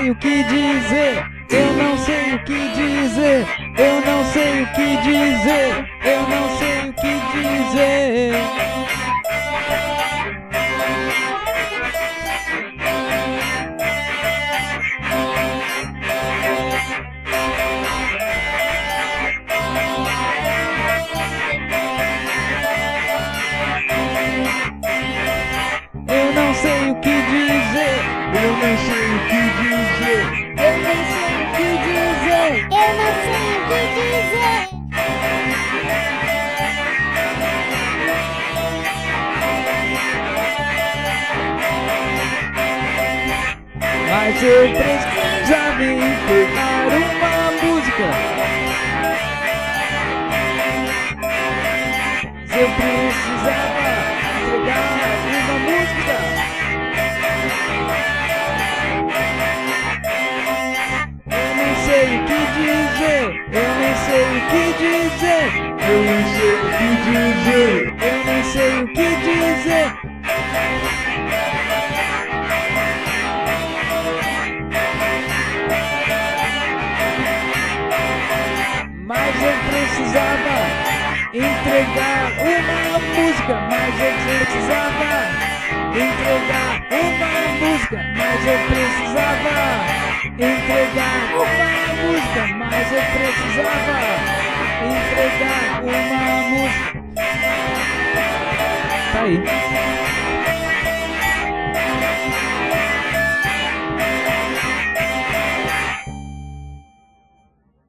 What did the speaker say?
sei o que dizer, eu não sei o que dizer, eu não sei o que dizer, eu não sei o que dizer. Eu não sei o que dizer, eu não sei o que dizer, eu não sei o que dizer, Eu não sei o que dizer. mas eu precisava entregar uma música. Mas eu precisava entregar uma música. Eu não sei o que dizer, eu não sei o que dizer, eu não sei o que dizer, eu não sei o que dizer. Mas eu precisava entregar uma música, mas eu precisava entregar uma música, mas eu precisava entregar uma música, mas eu precisava entregar uma música. Tá aí.